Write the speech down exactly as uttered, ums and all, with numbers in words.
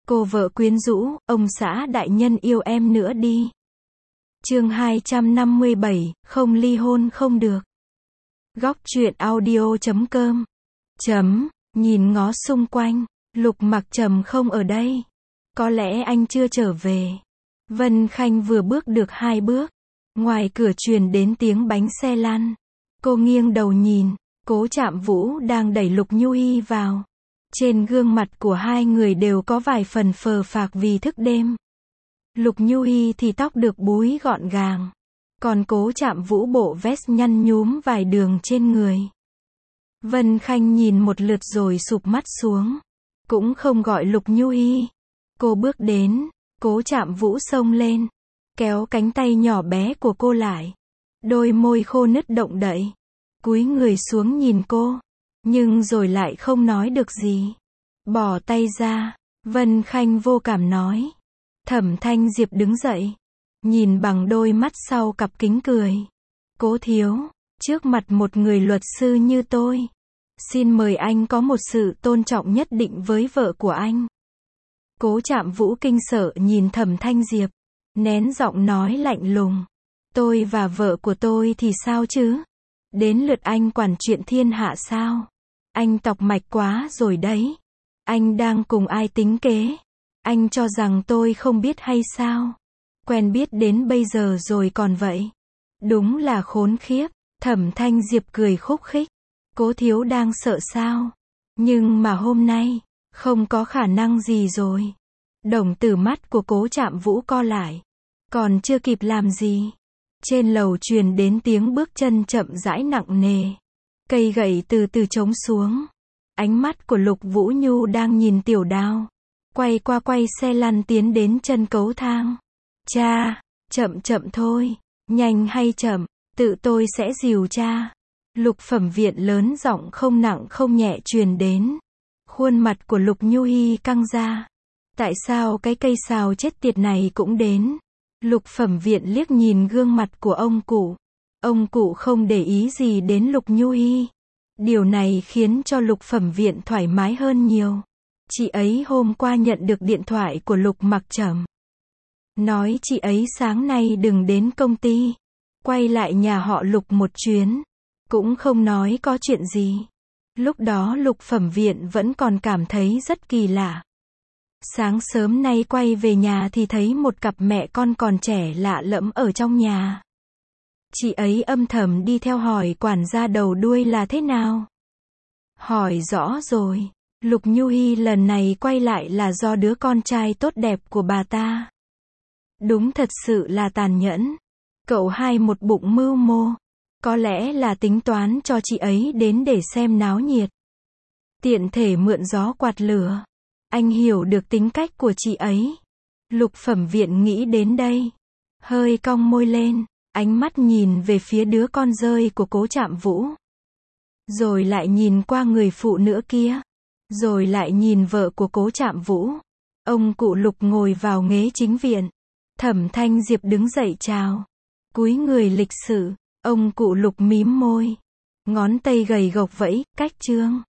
Cô vợ quyến rũ, ông xã đại nhân yêu em nữa đi. Chương hai trăm năm mươi bảy, không ly hôn không được. Góc truyện audio chấm com. Chấm, nhìn ngó xung quanh, Lục Mặc Trầm không ở đây. Có lẽ anh chưa trở về. Vân Khanh vừa bước được hai bước. Ngoài cửa truyền đến tiếng bánh xe lăn. Cô nghiêng đầu nhìn, Cố Trạm Vũ đang đẩy Lục Nhu Hi vào. Trên gương mặt của hai người đều có vài phần phờ phạc vì thức đêm. Lục Nhu Hi thì tóc được búi gọn gàng. Còn Cố Trạm Vũ bộ vest nhăn nhúm vài đường trên người. Vân Khanh nhìn một lượt rồi sụp mắt xuống. Cũng không gọi Lục Nhu Hi. Cô bước đến, Cố Trạm Vũ xông lên. Kéo cánh tay nhỏ bé của cô lại. Đôi môi khô nứt động đậy. Cúi người xuống nhìn cô. Nhưng rồi lại không nói được gì. Bỏ tay ra. Vân Khanh vô cảm nói. Thẩm Thanh Diệp đứng dậy. Nhìn bằng đôi mắt sau cặp kính cười. Cố thiếu, trước mặt một người luật sư như tôi. Xin mời anh có một sự tôn trọng nhất định với vợ của anh. Cố Trạm Vũ kinh sợ nhìn Thẩm Thanh Diệp. Nén giọng nói lạnh lùng. Tôi và vợ của tôi thì sao chứ? Đến lượt anh quản chuyện thiên hạ sao? Anh tọc mạch quá rồi đấy. Anh đang cùng ai tính kế? Anh cho rằng tôi không biết hay sao? Quen biết đến bây giờ rồi còn vậy. Đúng là khốn khiếp. Thẩm Thanh Diệp cười khúc khích. Cố thiếu đang sợ sao? Nhưng mà hôm nay, không có khả năng gì rồi. Đồng tử mắt của Cố Trạm Vũ co lại. Còn chưa kịp làm gì. Trên lầu truyền đến tiếng bước chân chậm rãi nặng nề. Cây gậy từ từ trống xuống. Ánh mắt của Lục Vũ Nhu đang nhìn Tiểu Đao. Quay qua quay xe lăn tiến đến chân cấu thang. Cha, chậm chậm thôi. Nhanh hay chậm, tự tôi sẽ dìu cha. Lục Phẩm Viện lớn giọng không nặng không nhẹ truyền đến. Khuôn mặt của Lục Nhu Hi căng ra. Tại sao cái cây sào chết tiệt này cũng đến? Lục Phẩm Viện liếc nhìn gương mặt của ông cụ. Ông cụ không để ý gì đến Lục Nhu Hi. Điều này khiến cho Lục Phẩm Viện thoải mái hơn nhiều. Chị ấy hôm qua nhận được điện thoại của Lục Mặc Trầm. Nói chị ấy sáng nay đừng đến công ty. Quay lại nhà họ Lục một chuyến. Cũng không nói có chuyện gì. Lúc đó Lục Phẩm Viện vẫn còn cảm thấy rất kỳ lạ. Sáng sớm nay quay về nhà thì thấy một cặp mẹ con còn trẻ lạ lẫm ở trong nhà. Chị ấy âm thầm đi theo hỏi quản gia đầu đuôi là thế nào. Hỏi rõ rồi. Lục Nhu Hi lần này quay lại là do đứa con trai tốt đẹp của bà ta. Đúng thật sự là tàn nhẫn. Cậu hai một bụng mưu mô. Có lẽ là tính toán cho chị ấy đến để xem náo nhiệt. Tiện thể mượn gió quạt lửa. Anh hiểu được tính cách của chị ấy. Lục Phẩm Viện nghĩ đến đây. Hơi cong môi lên. Ánh mắt nhìn về phía đứa con rơi của Cố Trạm Vũ. Rồi lại nhìn qua người phụ nữ kia. Rồi lại nhìn vợ của Cố Trạm Vũ. Ông cụ Lục ngồi vào ghế chính viện. Thẩm Thanh Diệp đứng dậy chào. Cúi người lịch sự. Ông cụ Lục mím môi. Ngón tay gầy gộc vẫy, cách trương.